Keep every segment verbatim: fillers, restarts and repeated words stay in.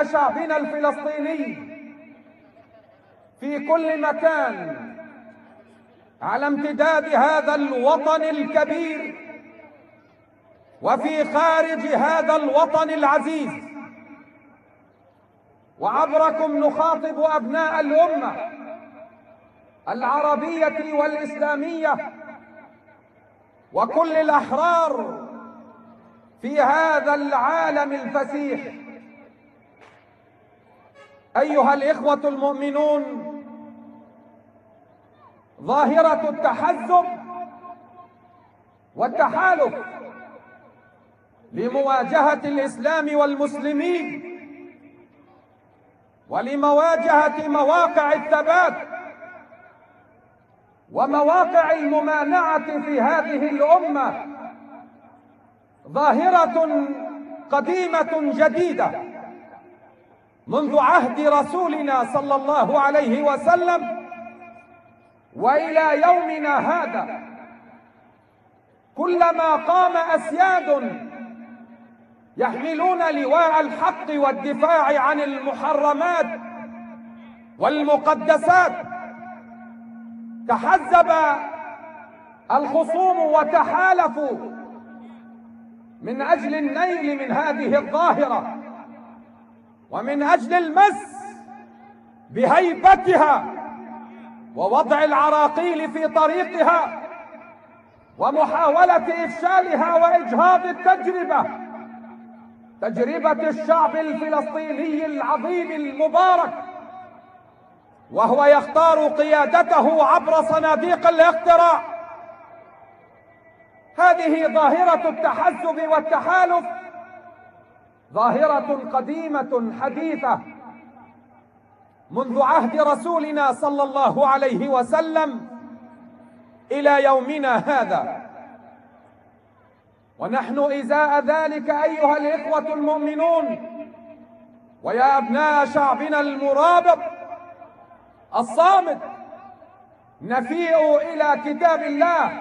أبناء شعبنا الفلسطيني في كل مكان على امتداد هذا الوطن الكبير وفي خارج هذا الوطن العزيز، وعبركم نخاطب أبناء الأمة العربية والإسلامية وكل الأحرار في هذا العالم الفسيح. أيها الإخوة المؤمنون، ظاهرة التحزب والتحالف لمواجهة الإسلام والمسلمين ولمواجهة مواقع الثبات ومواقع الممانعة في هذه الأمة ظاهرة قديمة جديدة منذ عهد رسولنا صلى الله عليه وسلم وإلى يومنا هذا. كلما قام أسياد يحملون لواء الحق والدفاع عن المحرمات والمقدسات تحزب الخصوم وتحالفوا من أجل النيل من هذه الظاهرة ومن أجل المس بهيبتها ووضع العراقيل في طريقها ومحاولة إفشالها وإجهاض التجربة تجربة الشعب الفلسطيني العظيم المبارك، وهو يختار قيادته عبر صناديق الاقتراع. هذه ظاهرة التحزب والتحالف ظاهرة قديمة حديثة منذ عهد رسولنا صلى الله عليه وسلم إلى يومنا هذا، ونحن إزاء ذلك أيها الإخوة المؤمنون ويا أبناء شعبنا المرابط الصامت نفيء إلى كتاب الله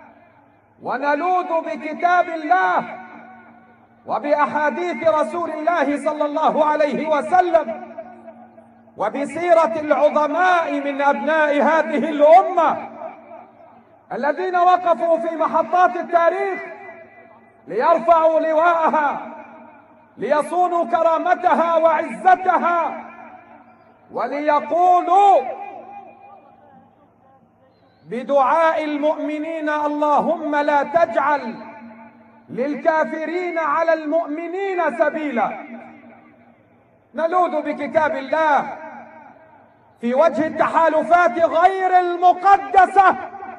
ونلوذ بكتاب الله وبأحاديث رسول الله صلى الله عليه وسلم وبسيرة العظماء من أبناء هذه الأمة الذين وقفوا في محطات التاريخ ليرفعوا لواءها، ليصونوا كرامتها وعزتها، وليقولوا بدعاء المؤمنين: اللهم لا تجعل للكافرين على المؤمنين سبيلا. نلوذ بكتاب الله في وجه التحالفات غير المقدسة.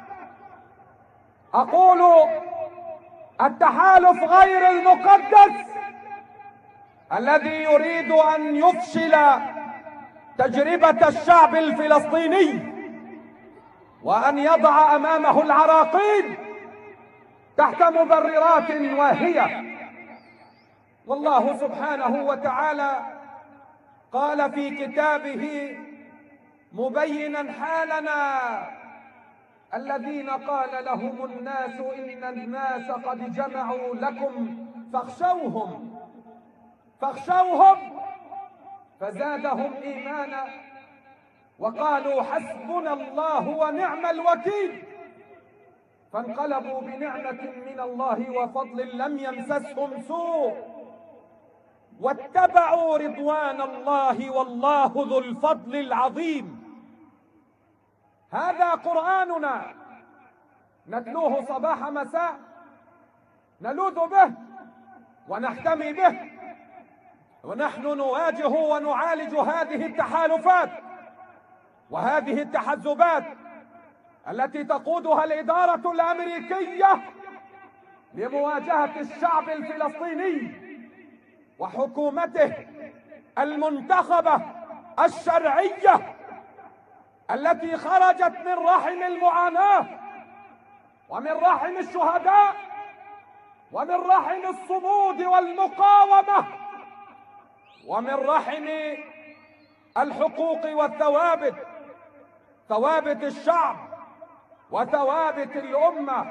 أقول التحالف غير المقدس الذي يريد أن يفشل تجربة الشعب الفلسطيني وأن يضع أمامه العراقيل تحت مبررات واهية. والله سبحانه وتعالى قال في كتابه مبينا حالنا: الذين قال لهم الناس إن الناس قد جمعوا لكم فاخشوهم فاخشوهم فزادهم إيمانا وقالوا حسبنا الله ونعم الوكيل، فانقلبوا بنعمة من الله وفضل لم يمسسهم سوء واتبعوا رضوان الله والله ذو الفضل العظيم. هذا قرآننا نتلوه صباح مساء، نلوذ به ونحتمي به، ونحن نواجه ونعالج هذه التحالفات وهذه التحزبات التي تقودها الإدارة الأمريكية لمواجهة الشعب الفلسطيني وحكومته المنتخبة الشرعية التي خرجت من رحم المعاناة ومن رحم الشهداء ومن رحم الصمود والمقاومة ومن رحم الحقوق والثوابت، ثوابت الشعب وثوابت الأمة.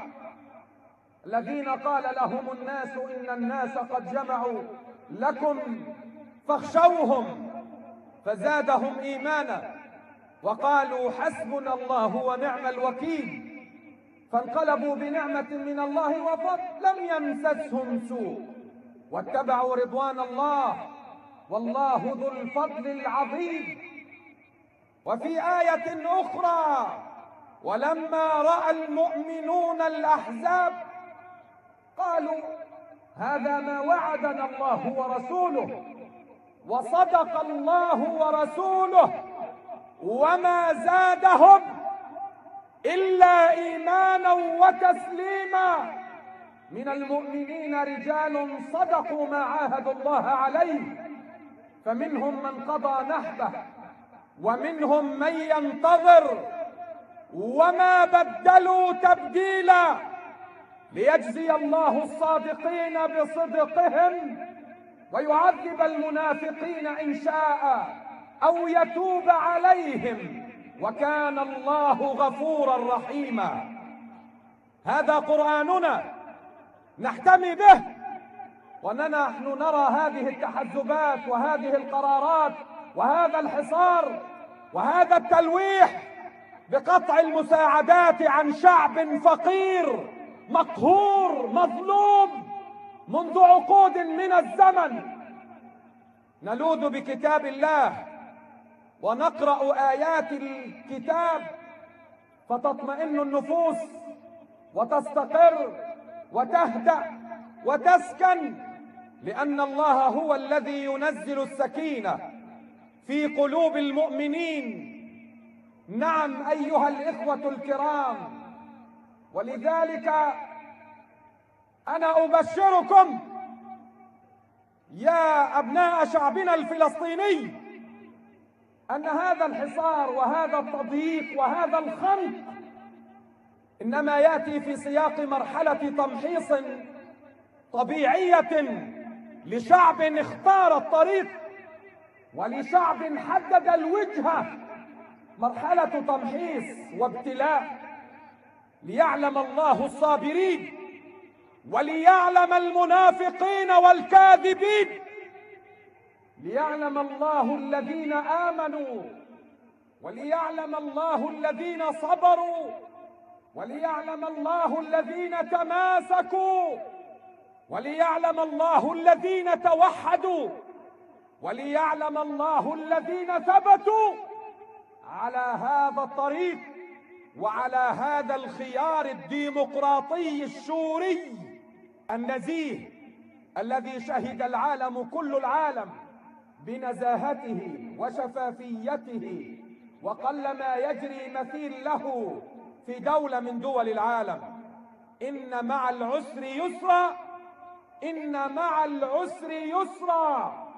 الذين قال لهم الناس إن الناس قد جمعوا لكم فاخشوهم فزادهم إيمانا وقالوا حسبنا الله ونعم الوكيل، فانقلبوا بنعمة من الله وفضل لم يمسسهم سوء واتبعوا رضوان الله والله ذو الفضل العظيم. وفي آية أخرى: ولما رأى المؤمنون الأحزاب قالوا هذا ما وعدنا الله ورسوله وصدق الله ورسوله وما زادهم إلا إيمانا وتسليما. من المؤمنين رجال صدقوا ما عاهدوا الله عليه، فمنهم من قضى نحبه ومنهم من ينتظر وما بدلوا تبديلا، ليجزي الله الصادقين بصدقهم ويعذب المنافقين إن شاء أو يتوب عليهم، وكان الله غفورا رحيما. هذا قرآننا نحتمي به، ونحن نرى هذه التحزبات وهذه القرارات وهذا الحصار وهذا التلويح بقطع المساعدات عن شعب فقير مقهور مظلوم منذ عقود من الزمن. نلوذ بكتاب الله ونقرأ آيات الكتاب فتطمئن النفوس وتستقر وتهدأ وتسكن، لأن الله هو الذي ينزل السكينة في قلوب المؤمنين. نعم أيها الإخوة الكرام، ولذلك أنا أبشركم يا أبناء شعبنا الفلسطيني أن هذا الحصار وهذا التضييق وهذا الخنق إنما يأتي في سياق مرحلة تمحيص طبيعية لشعب اختار الطريق ولشعب حدد الوجهة، مرحلة تمحيص وابتلاء، ليعلم الله الصابرين وليعلم المنافقين والكاذبين، ليعلم الله الذين آمنوا وليعلم الله الذين صبروا وليعلم الله الذين تماسكوا وليعلم الله الذين توحدوا وليعلم الله الذين ثبتوا على هذا الطريق وعلى هذا الخيار الديمقراطي الشوري النزيه الذي شهد العالم كل العالم بنزاهته وشفافيته، وقلما يجري مثيل له في دولة من دول العالم. إن مع العسر يسرا، إن مع العسر يسرا،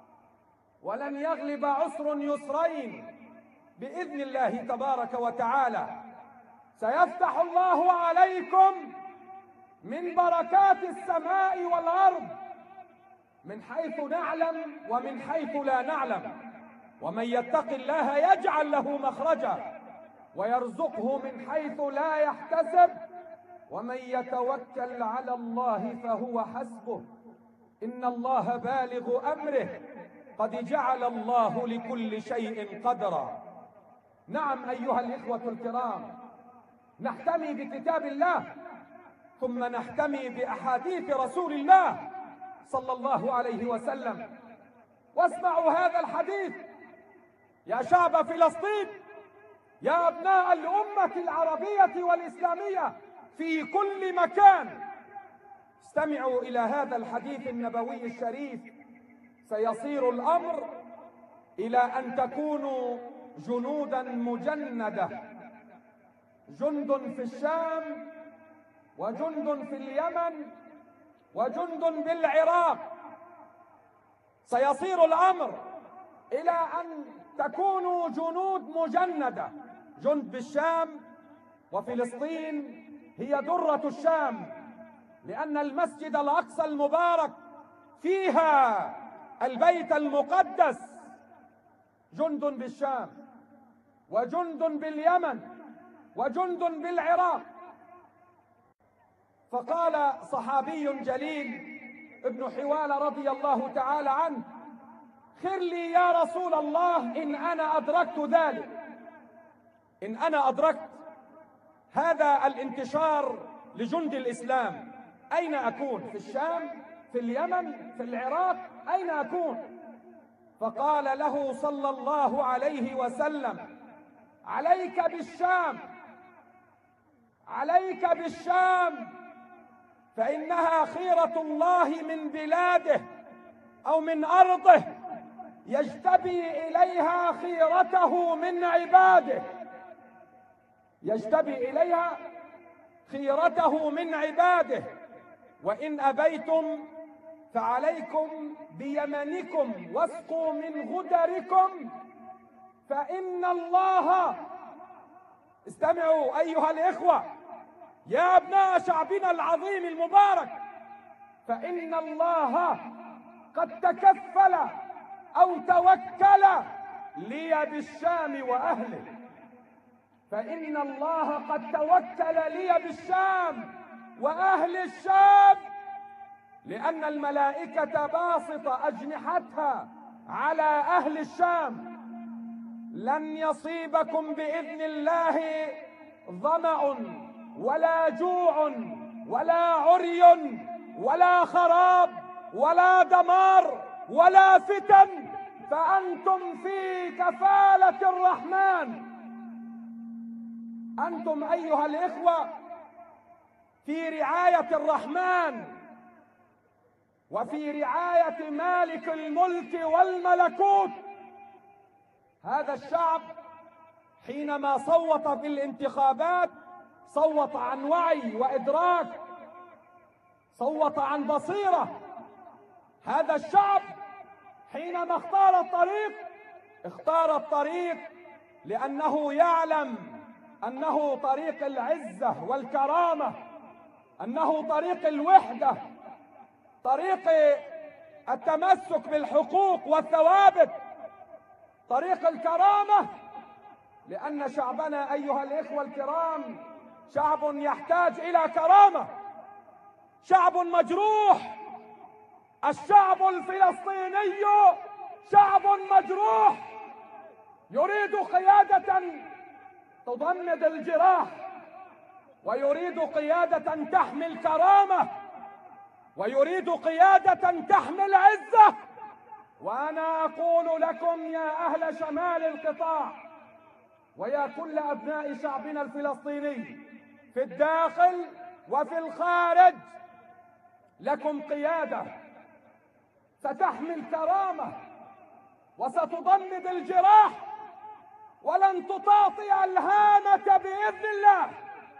ولن يغلب عسر يسرين بإذن الله تبارك وتعالى. سيفتح الله عليكم من بركات السماء والأرض من حيث نعلم ومن حيث لا نعلم، ومن يتق الله يجعل له مخرجا ويرزقه من حيث لا يحتسب، ومن يتوكل على الله فهو حسبه، إن الله بالغ أمره قد جعل الله لكل شيء قدرا. نعم أيها الإخوة الكرام، نحتمي بكتاب الله ثم نحتمي بأحاديث رسول الله صلى الله عليه وسلم. واسمعوا هذا الحديث يا شعب فلسطين، يا أبناء الأمة العربية والإسلامية في كل مكان، استمعوا إلى هذا الحديث النبوي الشريف. سيصير الأمر إلى أن تكونوا جنودا مجندة، جند في الشام وجند في اليمن وجند بالعراق. سيصير الأمر إلى أن تكونوا جنود مجندة، جند بالشام، وفلسطين هي درة الشام، لأن المسجد الأقصى المبارك فيها البيت المقدس. جند بالشام وجند باليمن وجند بالعراق. فقال صحابي جليل ابن حوال رضي الله تعالى عنه: خر لي يا رسول الله إن أنا أدركت ذلك، إن أنا أدركت هذا الانتشار لجند الإسلام، أين أكون؟ في الشام؟ في اليمن؟ في العراق؟ أين أكون؟ فقال له صلى الله عليه وسلم: عليك بالشام، عليك بالشام، فإنها خيرة الله من بلاده أو من أرضه، يجتبي إليها خيرته من عباده، يجتبي إليها خيرته من عباده. وإن أبيتم فعليكم بيمنكم واسقوا من غدركم، فإن الله، استمعوا أيها الإخوة يا أبناء شعبنا العظيم المبارك، فإن الله قد تكفل أو توكل لي بالشام وأهله، فإن الله قد توكل لي بالشام وأهل الشام، لأن الملائكة باسطة أجنحتها على أهل الشام. لن يصيبكم بإذن الله ظمأ ولا جوع ولا عري ولا خراب ولا دمار ولا فتن، فأنتم في كفالة الرحمن. أنتم أيها الإخوة في رعاية الرحمن وفي رعاية مالك الملك والملكوت. هذا الشعب حينما صوت في الانتخابات صوت عن وعي وإدراك، صوت عن بصيرة. هذا الشعب حينما اختار الطريق اختار الطريق لأنه يعلم أنه طريق العزة والكرامة، أنه طريق الوحدة، طريق التمسك بالحقوق والثوابت، طريق الكرامة. لأن شعبنا أيها الإخوة الكرام شعب يحتاج إلى كرامة، شعب مجروح. الشعب الفلسطيني شعب مجروح يريد قيادة تضمد الجراح، ويريد قيادة تحمل كرامة، ويريد قيادة تحمل عزة. وأنا أقول لكم يا أهل شمال القطاع ويا كل أبناء شعبنا الفلسطيني في الداخل وفي الخارج، لكم قيادة ستحمل كرامة وستضمد الجراح، ولن تطاطئ الهامة بإذن الله،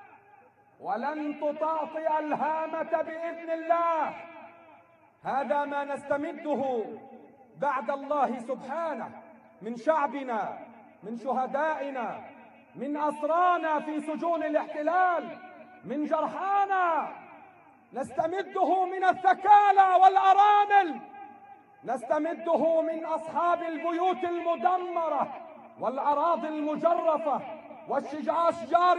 ولن تطاطئ الهامة بإذن الله. هذا ما نستمده بعد الله سبحانه من شعبنا، من شهدائنا، من أسرانا في سجون الاحتلال، من جرحانا. نستمده من الثكالى والأرامل، نستمده من أصحاب البيوت المدمرة والأراضي المجرفة والأشجار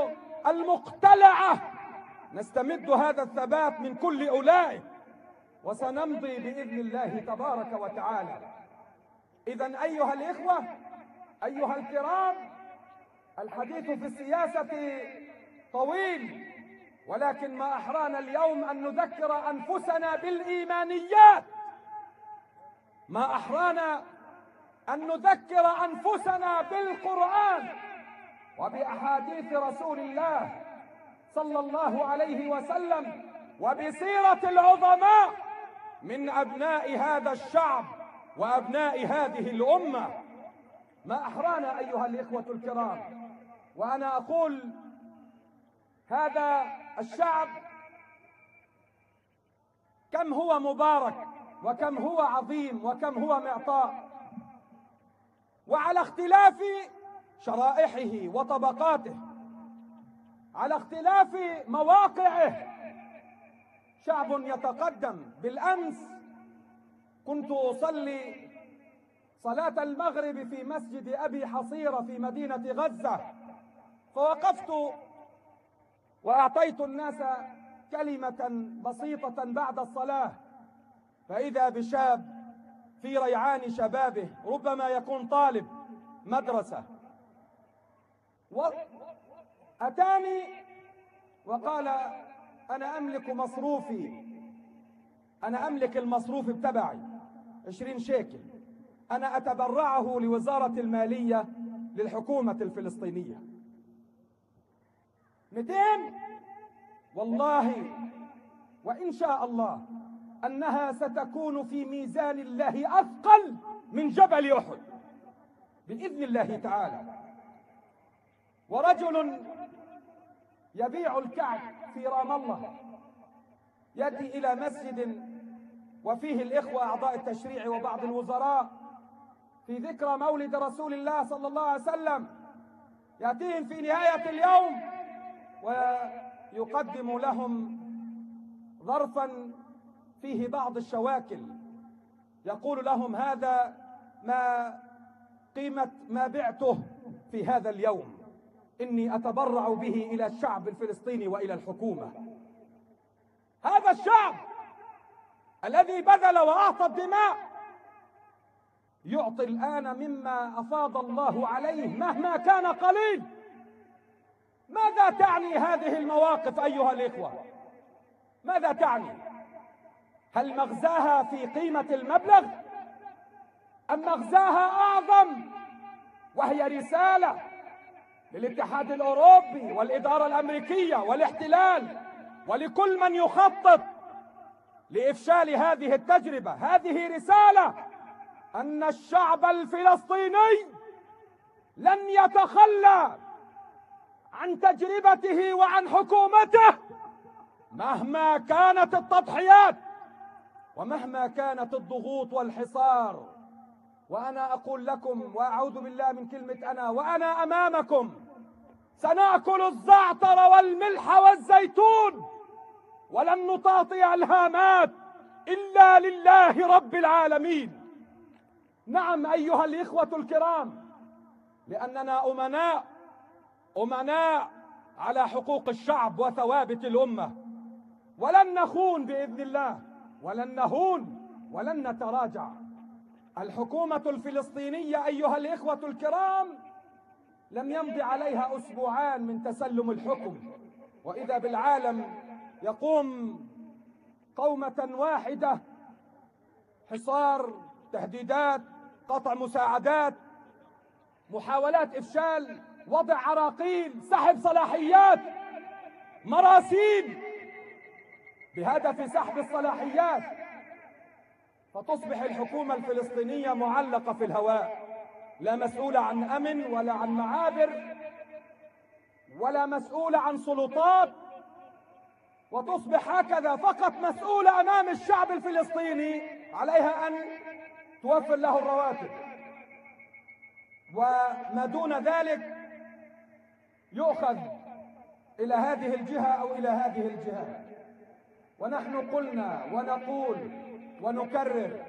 المقتلعة. نستمد هذا الثبات من كل أولئك، وسنمضي بإذن الله تبارك وتعالى. إذن أيها الإخوة أيها الكرام، الحديث في السياسة طويل، ولكن ما أحرانا اليوم أن نذكر أنفسنا بالإيمانيات، ما أحرانا أن نذكر أنفسنا بالقرآن وبأحاديث رسول الله صلى الله عليه وسلم وبسيرة العظماء من أبناء هذا الشعب وأبناء هذه الأمة. ما أحرانا أيها الإخوة الكرام، وأنا أقول هذا الشعب كم هو مبارك وكم هو عظيم وكم هو معطاء، وعلى اختلاف شرائحه وطبقاته، على اختلاف مواقعه، شعب يتقدم. بالأمس كنت أصلي صلاة المغرب في مسجد أبي حصيرة في مدينة غزة، فوقفت وأعطيت الناس كلمة بسيطة بعد الصلاة، فإذا بشاب في ريعان شبابه، ربما يكون طالب مدرسة، وأتاني وقال: أنا أملك مصروفي، أنا أملك المصروف بتبعي عشرين شيكل، أنا أتبرعه لوزارة المالية للحكومة الفلسطينية. مئتين، والله وإن شاء الله أنها ستكون في ميزان الله أثقل من جبل أحد بإذن الله تعالى. ورجل يبيع الكعك في رام الله يأتي إلى مسجد وفيه الإخوة أعضاء التشريع وبعض الوزراء في ذكرى مولد رسول الله صلى الله عليه وسلم، يأتيهم في نهاية اليوم ويقدم لهم ظرفا فيه بعض الشواكل، يقول لهم: هذا ما قيمة ما بعته في هذا اليوم، إني أتبرع به إلى الشعب الفلسطيني وإلى الحكومة. هذا الشعب الذي بذل وأعطى الدماء يعطي الآن مما أفاض الله عليه مهما كان قليل. ماذا تعني هذه المواقف أيها الإخوة؟ ماذا تعني؟ هل مغزاها في قيمة المبلغ؟ أم مغزاها أعظم، وهي رسالة للاتحاد الأوروبي والإدارة الأمريكية والاحتلال ولكل من يخطط لإفشال هذه التجربة؟ هذه رسالة أن الشعب الفلسطيني لن يتخلى عن تجربته وعن حكومته مهما كانت التضحيات ومهما كانت الضغوط والحصار. وأنا أقول لكم وأعوذ بالله من كلمة أنا، وأنا أمامكم سنأكل الزعتر والملح والزيتون ولن نطاطي الهامات إلا لله رب العالمين. نعم أيها الإخوة الكرام، لأننا أمناء أمناء على حقوق الشعب وثوابت الأمة، ولن نخون بإذن الله، ولن نهون ولن نتراجع. الحكومة الفلسطينية أيها الإخوة الكرام لم يمضي عليها أسبوعان من تسلم الحكم، وإذا بالعالم يقوم قومة واحدة، حصار، تهديدات، قطع مساعدات، محاولات إفشال، وضع عراقيل، سحب صلاحيات، مراسيل بهدف سحب الصلاحيات، فتصبح الحكومة الفلسطينية معلقة في الهواء، لا مسؤولة عن أمن ولا عن معابر ولا مسؤولة عن سلطات، وتصبح هكذا فقط مسؤولة أمام الشعب الفلسطيني، عليها أن توفر له الرواتب، وما دون ذلك يؤخذ إلى هذه الجهة أو إلى هذه الجهة. ونحن قلنا ونقول ونكرر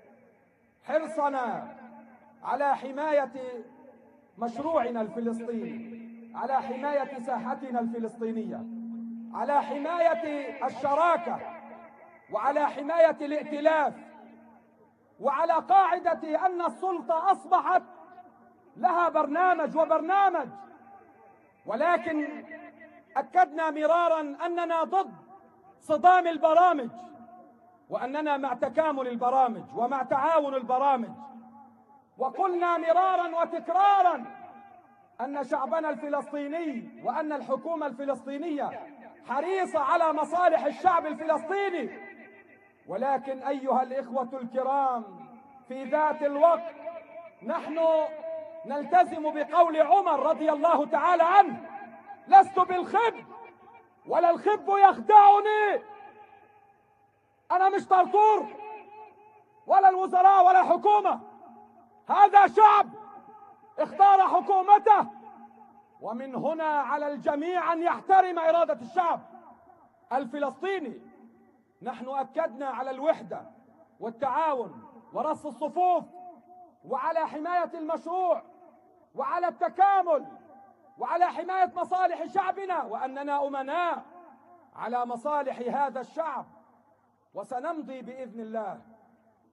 حرصنا على حماية مشروعنا الفلسطيني، على حماية ساحتنا الفلسطينية، على حماية الشراكة، وعلى حماية الائتلاف، وعلى قاعدة أن السلطة أصبحت لها برنامج وبرنامج. ولكن أكدنا مرارا أننا ضد صدام البرامج، وأننا مع تكامل البرامج ومع تعاون البرامج. وقلنا مرارا وتكرارا أن شعبنا الفلسطيني وأن الحكومة الفلسطينية حريصة على مصالح الشعب الفلسطيني. ولكن أيها الإخوة الكرام، في ذات الوقت نحن نلتزم بقول عمر رضي الله تعالى عنه: لست بالخب ولا الخب يخدعني. أنا مش طرطور ولا الوزراء ولا حكومة، هذا شعب اختار حكومته، ومن هنا على الجميع أن يحترم إرادة الشعب الفلسطيني. نحن أكدنا على الوحدة والتعاون ورص الصفوف، وعلى حماية المشروع، وعلى التكامل، وعلى حماية مصالح شعبنا، وأننا أمناء على مصالح هذا الشعب. وسنمضي بإذن الله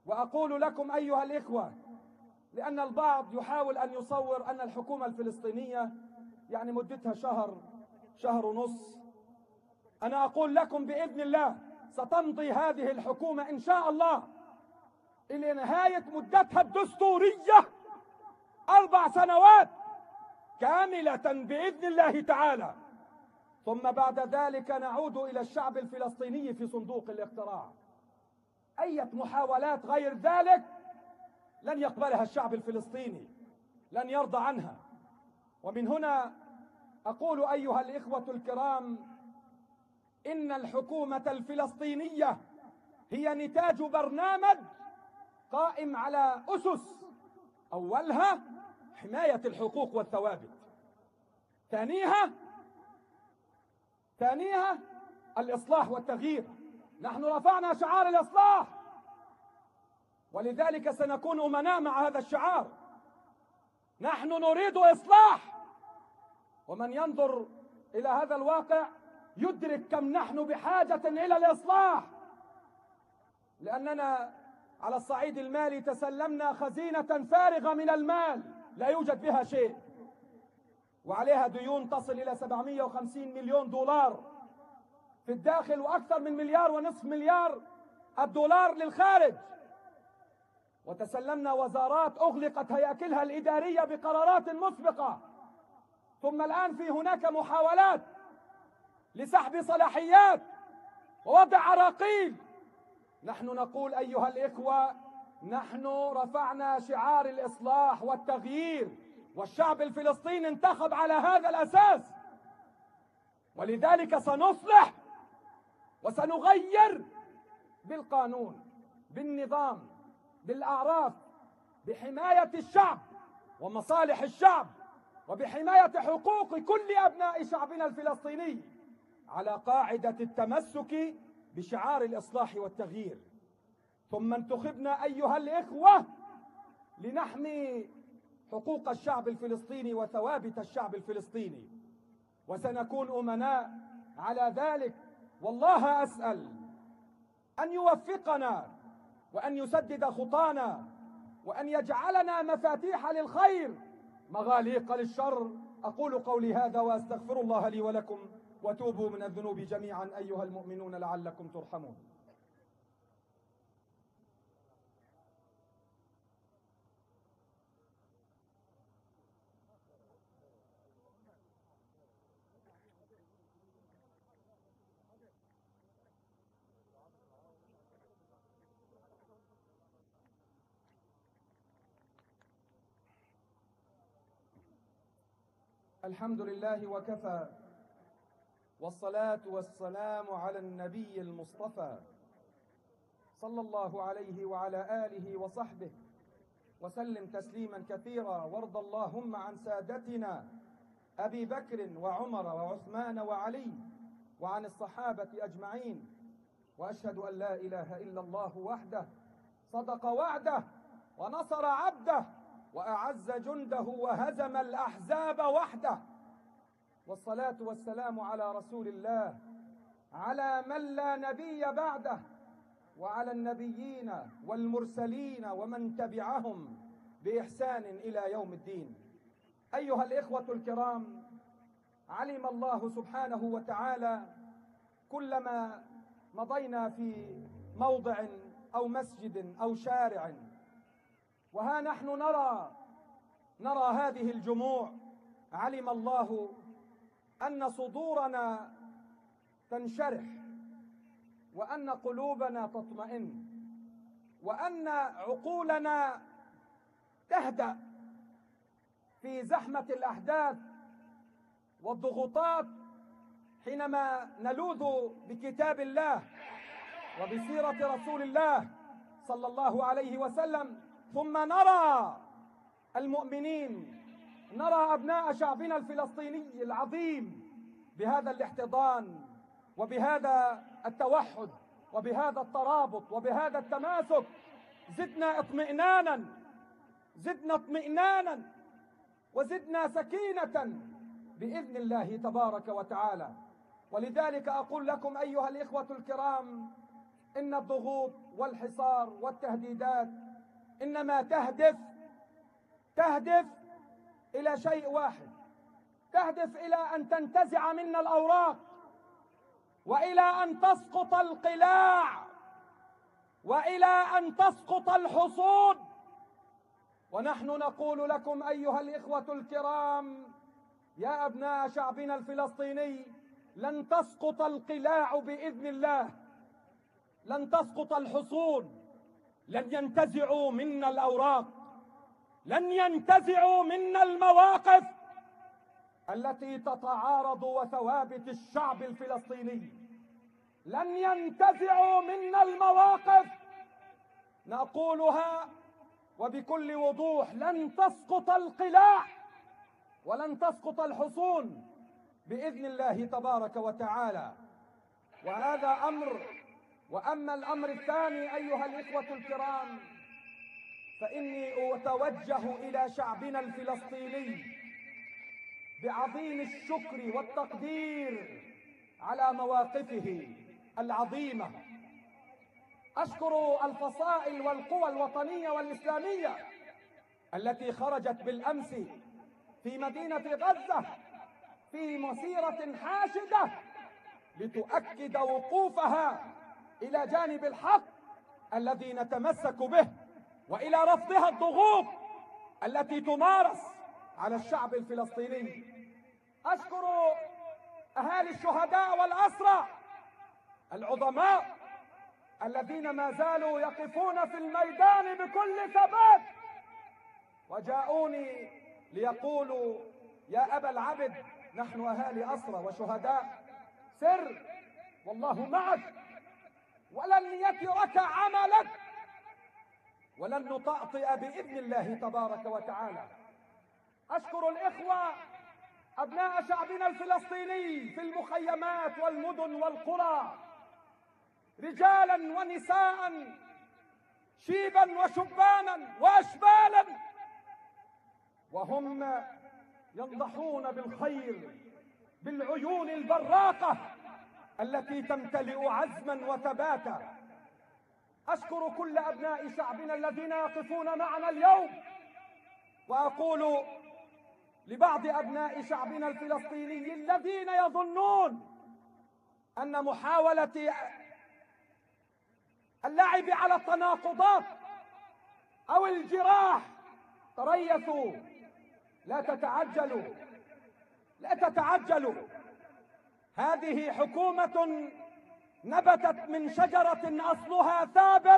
وأقول لكم أيها الإخوة، لأن البعض يحاول أن يصور أن الحكومة الفلسطينية يعني مدتها شهر شهر ونص. أنا أقول لكم بإذن الله ستمضي هذه الحكومة إن شاء الله إلى نهاية مدتها الدستورية أربع سنوات كاملة بإذن الله تعالى، ثم بعد ذلك نعود إلى الشعب الفلسطيني في صندوق الاقتراع. أي محاولات غير ذلك لن يقبلها الشعب الفلسطيني، لن يرضى عنها. ومن هنا أقول أيها الإخوة الكرام إن الحكومة الفلسطينية هي نتاج برنامج قائم على أسس، أولها حماية الحقوق والثوابت، ثانيها ثانيها الإصلاح والتغيير. نحن رفعنا شعار الإصلاح، ولذلك سنكون أمناء مع هذا الشعار. نحن نريد إصلاح، ومن ينظر إلى هذا الواقع يدرك كم نحن بحاجة إلى الإصلاح، لأننا على الصعيد المالي تسلمنا خزينة فارغة من المال لا يوجد بها شيء، وعليها ديون تصل إلى سبعمائة وخمسين مليون دولار في الداخل، وأكثر من مليار ونصف مليار الدولار للخارج. وتسلمنا وزارات أغلقت هياكلها الإدارية بقرارات مسبقة، ثم الآن في هناك محاولات لسحب صلاحيات ووضع عراقيل. نحن نقول أيها الإخوة، نحن رفعنا شعار الإصلاح والتغيير، والشعب الفلسطيني انتخب على هذا الأساس، ولذلك سنصلح وسنغير بالقانون، بالنظام، بالأعراف، بحماية الشعب ومصالح الشعب، وبحماية حقوق كل أبناء شعبنا الفلسطيني على قاعدة التمسك بشعار الإصلاح والتغيير. ثم انتخبنا أيها الإخوة لنحمي حقوق الشعب الفلسطيني وثوابت الشعب الفلسطيني، وسنكون أمناء على ذلك. والله أسأل أن يوفقنا وأن يسدد خطانا وأن يجعلنا مفاتيح للخير مغاليق للشر. أقول قولي هذا وأستغفر الله لي ولكم، وتوبوا من الذنوب جميعا أيها المؤمنون لعلكم ترحمون. الحمد لله وكفى، والصلاة والسلام على النبي المصطفى صلى الله عليه وعلى آله وصحبه وسلم تسليما كثيرا. وارض اللهم عن سادتنا أبي بكر وعمر وعثمان وعلي وعن الصحابة أجمعين. وأشهد أن لا إله إلا الله وحده صدق وعده ونصر عبده وأعز جنده وهزم الأحزاب وحده. والصلاة والسلام على رسول الله، على من لا نبي بعده، وعلى النبيين والمرسلين ومن تبعهم بإحسان إلى يوم الدين. أيها الإخوة الكرام، علم الله سبحانه وتعالى كلما مضينا في موضع أو مسجد أو شارع، وها نحن نرى نرى هذه الجموع، علم الله أن صدورنا تنشرح، وأن قلوبنا تطمئن، وأن عقولنا تهدأ في زحمة الأحداث والضغوطات، حينما نلوذ بكتاب الله وبسيرة رسول الله صلى الله عليه وسلم، ثم نرى المؤمنين، نرى أبناء شعبنا الفلسطيني العظيم بهذا الاحتضان وبهذا التوحد وبهذا الترابط وبهذا التماسك. زدنا اطمئنانا زدنا اطمئنانا وزدنا سكينة بإذن الله تبارك وتعالى. ولذلك أقول لكم أيها الإخوة الكرام، إن الضغوط والحصار والتهديدات إنما تهدف تهدف إلى شيء واحد، تهدف إلى أن تنتزع منا الأوراق، وإلى أن تسقط القلاع، وإلى أن تسقط الحصون. ونحن نقول لكم أيها الإخوة الكرام يا أبناء شعبنا الفلسطيني، لن تسقط القلاع بإذن الله، لن تسقط الحصون، لن ينتزعوا منا الأوراق، لن ينتزعوا منا المواقف التي تتعارض وثوابت الشعب الفلسطيني، لن ينتزعوا منا المواقف. نقولها وبكل وضوح، لن تسقط القلاع ولن تسقط الحصون بإذن الله تبارك وتعالى. وهذا أمر. وأما الأمر الثاني أيها الإخوة الكرام، فإني أتوجه إلى شعبنا الفلسطيني بعظيم الشكر والتقدير على مواقفه العظيمة. أشكر الفصائل والقوى الوطنية والإسلامية التي خرجت بالأمس في مدينة غزة في مسيرة حاشدة لتؤكد وقوفها إلى جانب الحق الذي نتمسك به، وإلى رفضها الضغوط التي تمارس على الشعب الفلسطيني. أشكر أهالي الشهداء والأسرى العظماء الذين ما زالوا يقفون في الميدان بكل ثبات، وجاءوني ليقولوا يا أبا العبد نحن أهالي أسرى وشهداء، سر والله معك ولن يترك عملك ولن نطأطئ بإذن الله تبارك وتعالى. أشكر الإخوة أبناء شعبنا الفلسطيني في المخيمات والمدن والقرى، رجالا ونساء، شيبا وشبانا وأشبالا، وهم ينضحون بالخير بالعيون البراقة التي تمتلئ عزما وثباتا. أشكر كل أبناء شعبنا الذين يقفون معنا اليوم، وأقول لبعض أبناء شعبنا الفلسطيني الذين يظنون أن محاولة اللعب على التناقضات أو الجراح، تريثوا، لا تتعجلوا لا تتعجلوا. هذه حكومة نبتت من شجرة أصلها ثابت،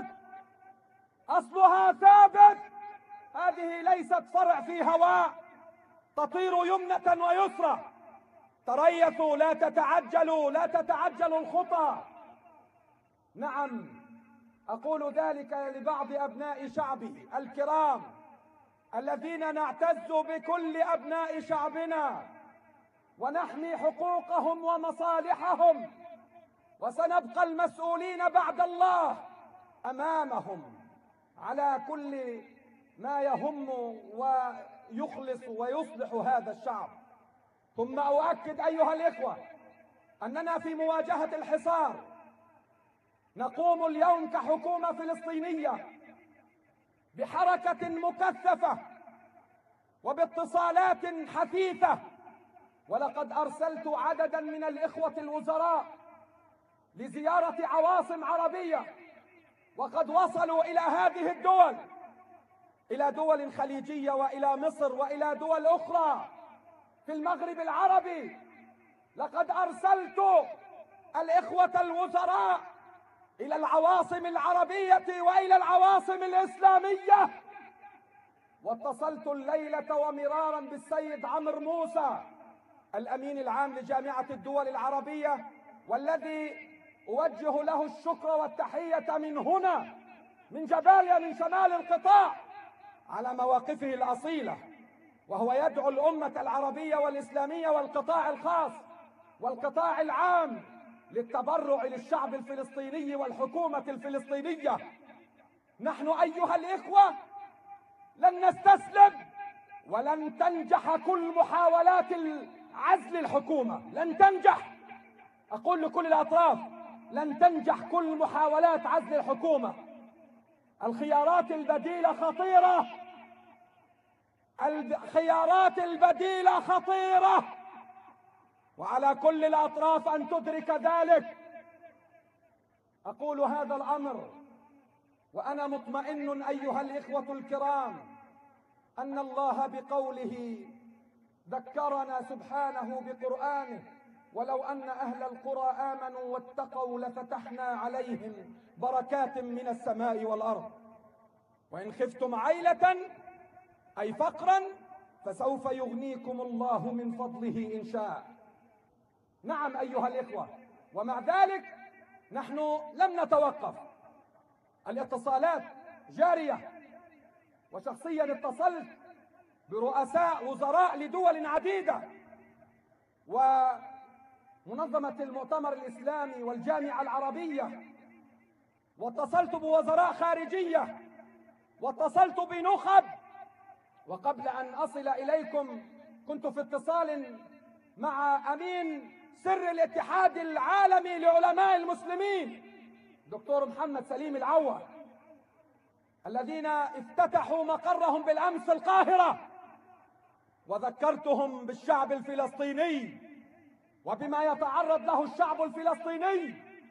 أصلها ثابت. هذه ليست فرع في هواء تطير يمنة ويسرى. تريثوا، لا تتعجلوا لا تتعجلوا الخطى. نعم، أقول ذلك لبعض أبناء شعبي الكرام الذين نعتز بكل أبناء شعبنا ونحمي حقوقهم ومصالحهم، وسنبقى المسؤولين بعد الله أمامهم على كل ما يهم ويخلص ويصلح هذا الشعب. ثم أؤكد أيها الإخوة أننا في مواجهة الحصار نقوم اليوم كحكومة فلسطينية بحركة مكثفة وباتصالات حثيثة، ولقد أرسلت عددا من الإخوة الوزراء لزيارة عواصم عربية، وقد وصلوا إلى هذه الدول، إلى دول خليجية وإلى مصر وإلى دول أخرى في المغرب العربي. لقد أرسلت الإخوة الوزراء إلى العواصم العربية وإلى العواصم الإسلامية، واتصلت الليلة ومرارا بالسيد عمرو موسى الأمين العام لجامعة الدول العربية، والذي أوجه له الشكر والتحية من هنا من جباليا من شمال القطاع على مواقفه الأصيلة، وهو يدعو الأمة العربية والإسلامية والقطاع الخاص والقطاع العام للتبرع للشعب الفلسطيني والحكومة الفلسطينية. نحن أيها الإخوة لن نستسلم، ولن تنجح كل محاولات عزل الحكومة، لن تنجح. أقول لكل الأطراف لن تنجح كل محاولات عزل الحكومة. الخيارات البديلة خطيرة، الخيارات البديلة خطيرة، وعلى كل الأطراف أن تدرك ذلك. أقول هذا الأمر وأنا مطمئن أيها الإخوة الكرام أن الله بقوله ذكرنا سبحانه بقرآنه: ولو أن أهل القرى آمنوا واتقوا لفتحنا عليهم بركات من السماء والأرض، وإن خفتم عيلة أي فقرا فسوف يغنيكم الله من فضله إن شاء. نعم أيها الإخوة، ومع ذلك نحن لم نتوقف، الاتصالات جارية، وشخصيا اتصلت برؤساء وزراء لدول عديدة ومنظمة المؤتمر الإسلامي والجامعة العربية، واتصلت بوزراء خارجية، واتصلت بنخب، وقبل أن أصل إليكم كنت في اتصال مع أمين سر الاتحاد العالمي لعلماء المسلمين دكتور محمد سليم العوة، الذين افتتحوا مقرهم بالأمس في القاهرة، وذكرتهم بالشعب الفلسطيني وبما يتعرض له الشعب الفلسطيني،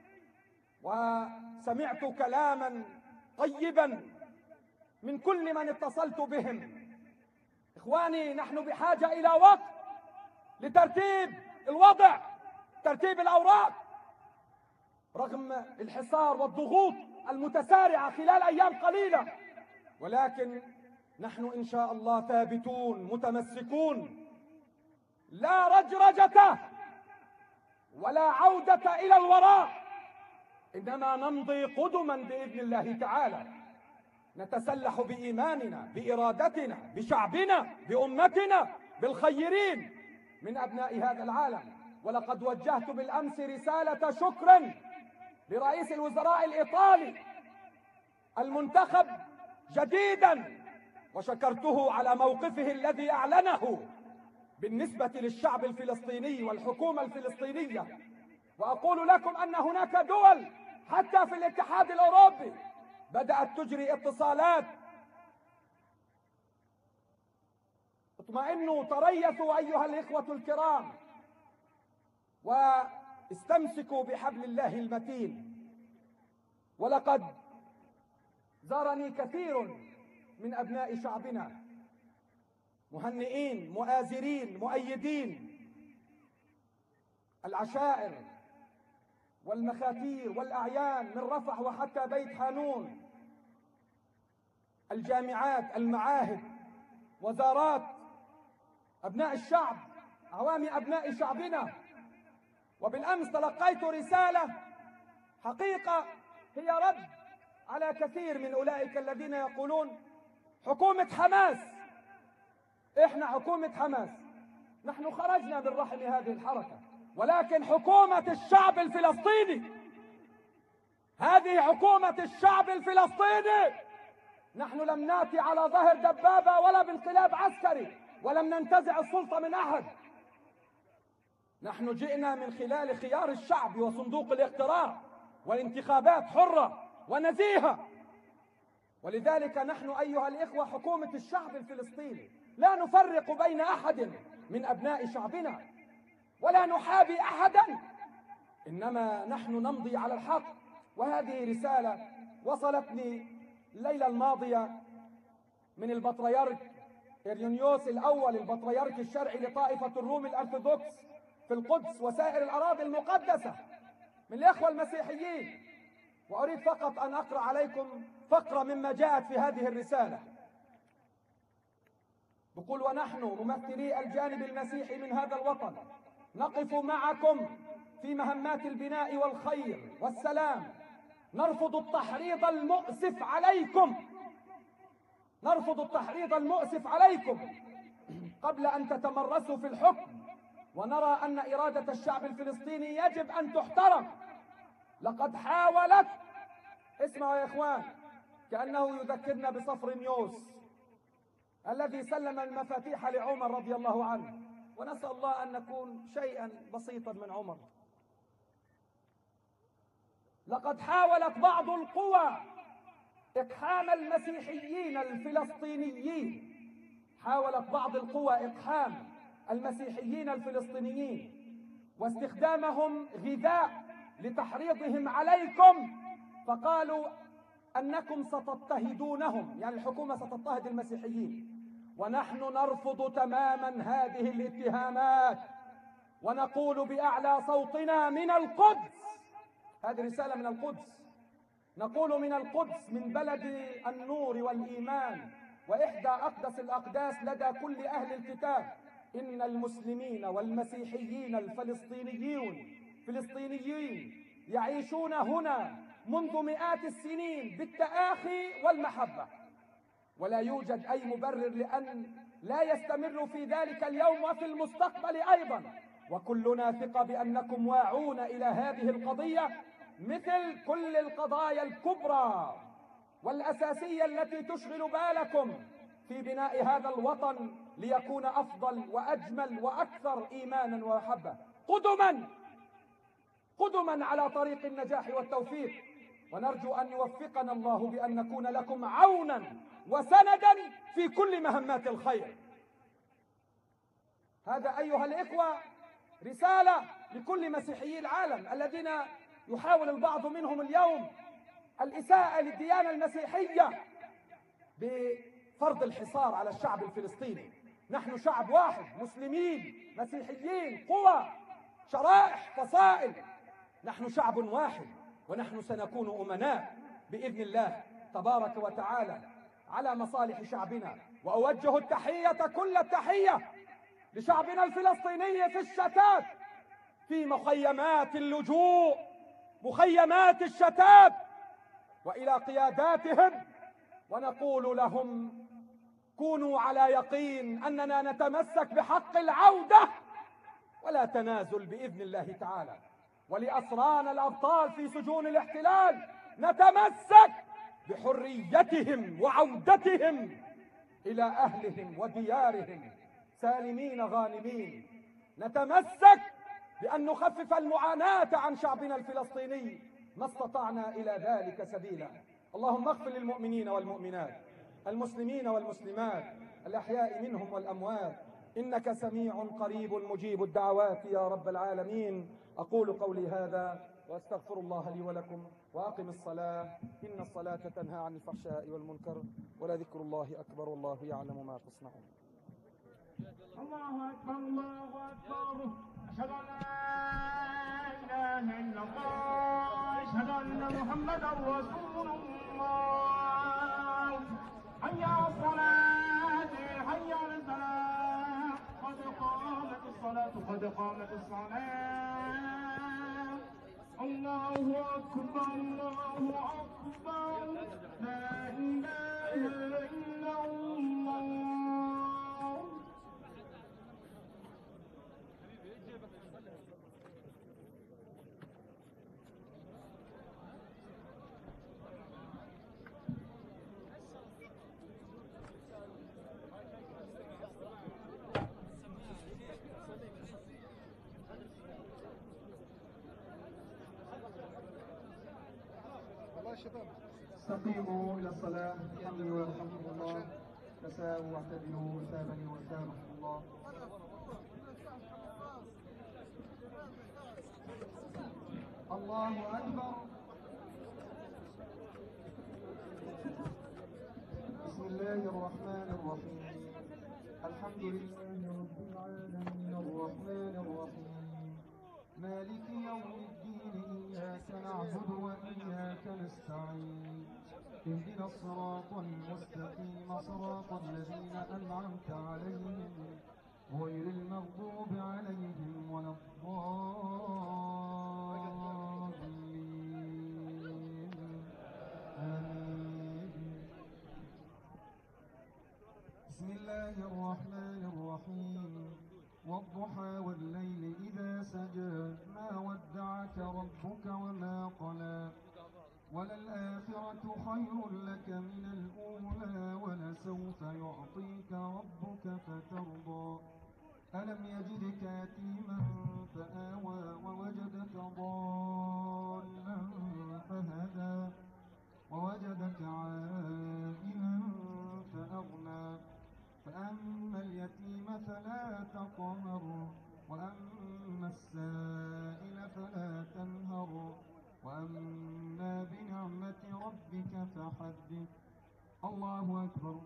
وسمعت كلاما طيبا من كل من اتصلت بهم. إخواني، نحن بحاجة إلى وقت لترتيب الوضع، ترتيب الأوراق، رغم الحصار والضغوط المتسارعة خلال أيام قليلة، ولكن نحن إن شاء الله ثابتون متمسكون، لا رجرجة ولا عودة إلى الوراء، إنما نمضي قدما بإذن الله تعالى، نتسلح بإيماننا، بإرادتنا، بشعبنا، بأمتنا، بالخيرين من أبناء هذا العالم. ولقد وجهت بالأمس رسالة شكر لرئيس الوزراء الإيطالي المنتخب جديدا، وشكرته على موقفه الذي أعلنه بالنسبة للشعب الفلسطيني والحكومة الفلسطينية. وأقول لكم أن هناك دول حتى في الاتحاد الأوروبي بدأت تجري اتصالات. اطمئنوا، تريثوا أيها الإخوة الكرام، واستمسكوا بحبل الله المتين. ولقد زارني كثير من أبناء شعبنا مهنئين، مؤازرين، مؤيدين، العشائر والمخاتير والأعيان من رفح وحتى بيت حانون، الجامعات، المعاهد، وزارات، أبناء الشعب، عوام أبناء شعبنا. وبالأمس تلقيت رسالة حقيقة هي رد على كثير من أولئك الذين يقولون حكومة حماس. إحنا حكومة حماس، نحن خرجنا من رحم هذه الحركة، ولكن حكومة الشعب الفلسطيني، هذه حكومة الشعب الفلسطيني. نحن لم نأتي على ظهر دبابة ولا بانقلاب عسكري، ولم ننتزع السلطة من أحد. نحن جئنا من خلال خيار الشعب وصندوق الاقتراع والانتخابات حرة ونزيهة، ولذلك نحن أيها الإخوة حكومة الشعب الفلسطيني، لا نفرق بين أحد من أبناء شعبنا ولا نحابي أحدا، إنما نحن نمضي على الحق. وهذه رسالة وصلتني الليلة الماضية من البطريرك إريونيوس الأول، البطريرك الشرعي لطائفة الروم الأرثوذكس في القدس وسائر الأراضي المقدسة، من الإخوة المسيحيين. وأريد فقط أن أقرأ عليكم فقرة مما جاءت في هذه الرسالة. بقول: ونحن ممثلي الجانب المسيحي من هذا الوطن نقف معكم في مهمات البناء والخير والسلام، نرفض التحريض المؤسف عليكم نرفض التحريض المؤسف عليكم قبل أن تتمرسوا في الحكم، ونرى أن إرادة الشعب الفلسطيني يجب أن تحترم. لقد حاولت، اسمعوا يا إخوان، كأنه يذكرنا بصفرنيوس الذي سلم المفاتيح لعمر رضي الله عنه، ونسأل الله أن نكون شيئا بسيطا من عمر. لقد حاولت بعض القوى إقحام المسيحيين الفلسطينيين. حاولت بعض القوى إقحام المسيحيين الفلسطينيين واستخدامهم غذاء لتحريضهم عليكم، فقالوا أنكم ستضطهدونهم، يعني الحكومة ستضطهد المسيحيين، ونحن نرفض تماما هذه الاتهامات ونقول بأعلى صوتنا من القدس. هذه رسالة من القدس، نقول من القدس، من بلد النور والإيمان وإحدى أقدس الأقداس لدى كل أهل الكتاب، إن المسلمين والمسيحيين الفلسطينيون فلسطينيين يعيشون هنا منذ مئات السنين بالتآخي والمحبة، ولا يوجد أي مبرر لأن لا يستمروا في ذلك اليوم وفي المستقبل أيضا. وكلنا ثقة بأنكم واعون إلى هذه القضية مثل كل القضايا الكبرى والأساسية التي تشغل بالكم في بناء هذا الوطن ليكون أفضل وأجمل وأكثر إيمانا ومحبة. قدما قدما على طريق النجاح والتوفيق، ونرجو أن يوفقنا الله بأن نكون لكم عونا وسندا في كل مهمات الخير. هذا أيها الإخوة رسالة لكل مسيحيي العالم الذين يحاول البعض منهم اليوم الإساءة للديانة المسيحية بفرض الحصار على الشعب الفلسطيني. نحن شعب واحد، مسلمين مسيحيين، قوى، شرائح، فصائل، نحن شعب واحد، ونحن سنكون أمناء بإذن الله تبارك وتعالى على مصالح شعبنا. وأوجه التحية كل التحية لشعبنا الفلسطيني في الشتات، في مخيمات اللجوء، مخيمات الشتات، وإلى قياداتهم، ونقول لهم كونوا على يقين أننا نتمسك بحق العودة ولا تنازل بإذن الله تعالى. ولأسرانا الأبطال في سجون الاحتلال نتمسك بحريتهم وعودتهم إلى أهلهم وديارهم سالمين غانمين. نتمسك بأن نخفف المعاناة عن شعبنا الفلسطيني ما استطعنا إلى ذلك سبيلا. اللهم اغفر للمؤمنين والمؤمنات، المسلمين والمسلمات، الأحياء منهم والأموات، إنك سميع قريب مجيب الدعوات يا رب العالمين. أقول قولي هذا وأستغفر الله لي ولكم، وأقم الصلاة إن الصلاة تنهى عن الفحشاء والمنكر، ولذكر الله أكبر والله يعلم ما تصنعون. الله أكبر الله أكبر، أشهد أن لا إله إلا الله، أشهد أن محمدا رسول الله. حي على الصلاة حي على الفلاح، قد قامت الصلاة قد قامت الصلاة. الله أكبر الله أكبر، لا إله إلا الله. استقيموا إلى الصلاة، حمدوا ويرحمكم الله، تساءوا واعتدلوا، ثابني وثابكم الله. الله أكبر. بسم الله الرحمن الرحيم، الحمد لله رب العالمين الرحمن الرحيم مالك يوم الدين، إياك نعبد وإياك نستعين، اهدنا الصراط المستقيم صراط الذين أنعمت عليهم غير المغضوب عليهم ولا الضالين، آمين. بسم الله الرحمن الرحيم، والضحى والليل إذا سجى، ما ودعك ربك وما قلى، وللآخرة خير لك من الأولى، ولسوف يعطيك ربك فترضى. ألم يجدك يتيما فآوى، ووجدك ضالا فهدى، ووجدك عائلا فأما اليتيم فلا تقهر وأما السائل فلا تنهر وأما بنعمة ربك فحدث. الله أكبر.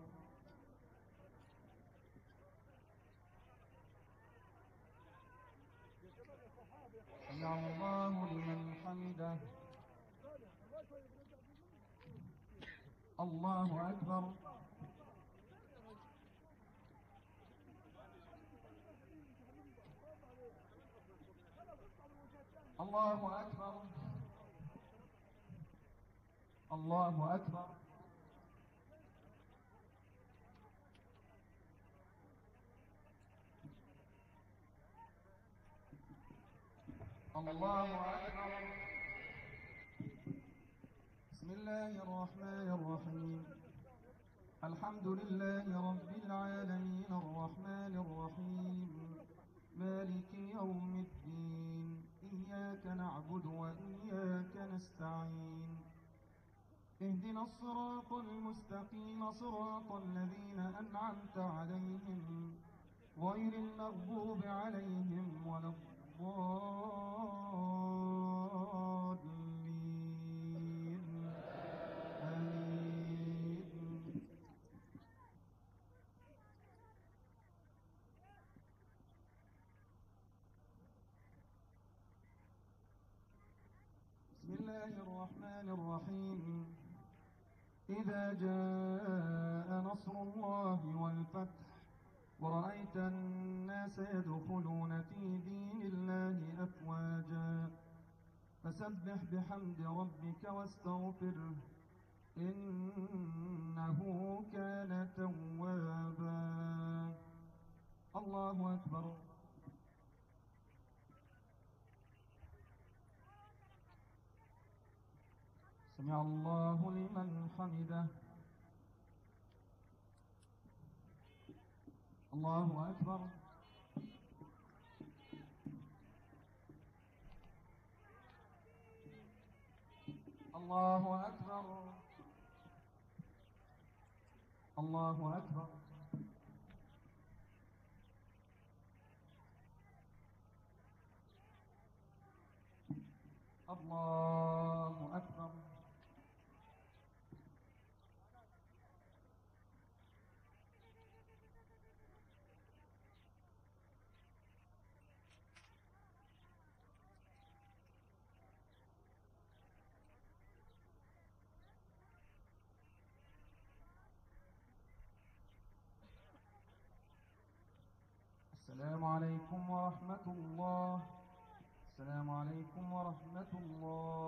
سمع الله لمن حمده. الله أكبر. الله أكبر. الله أكبر. الله أكبر. بسم الله الرحمن الرحيم. الحمد لله رب العالمين الرحمن الرحيم مالك يوم الدين إياك نعبد وإياك نستعين اهدنا الصراط المستقيم صراط الذين أنعمت عليهم غير المغضوب عليهم ولا الضالين آمين. بسم الله الرحمن الرحيم. إذا جاء نصر الله والفتح ورأيت الناس يدخلون في دين الله أفواجا فسبح بحمد ربك واستغفره إنه كان توابا. الله أكبر. سمع الله لمن حمده. الله أكبر. الله أكبر. الله أكبر. الله أكبر. السلام عليكم ورحمة الله. السلام عليكم ورحمة الله.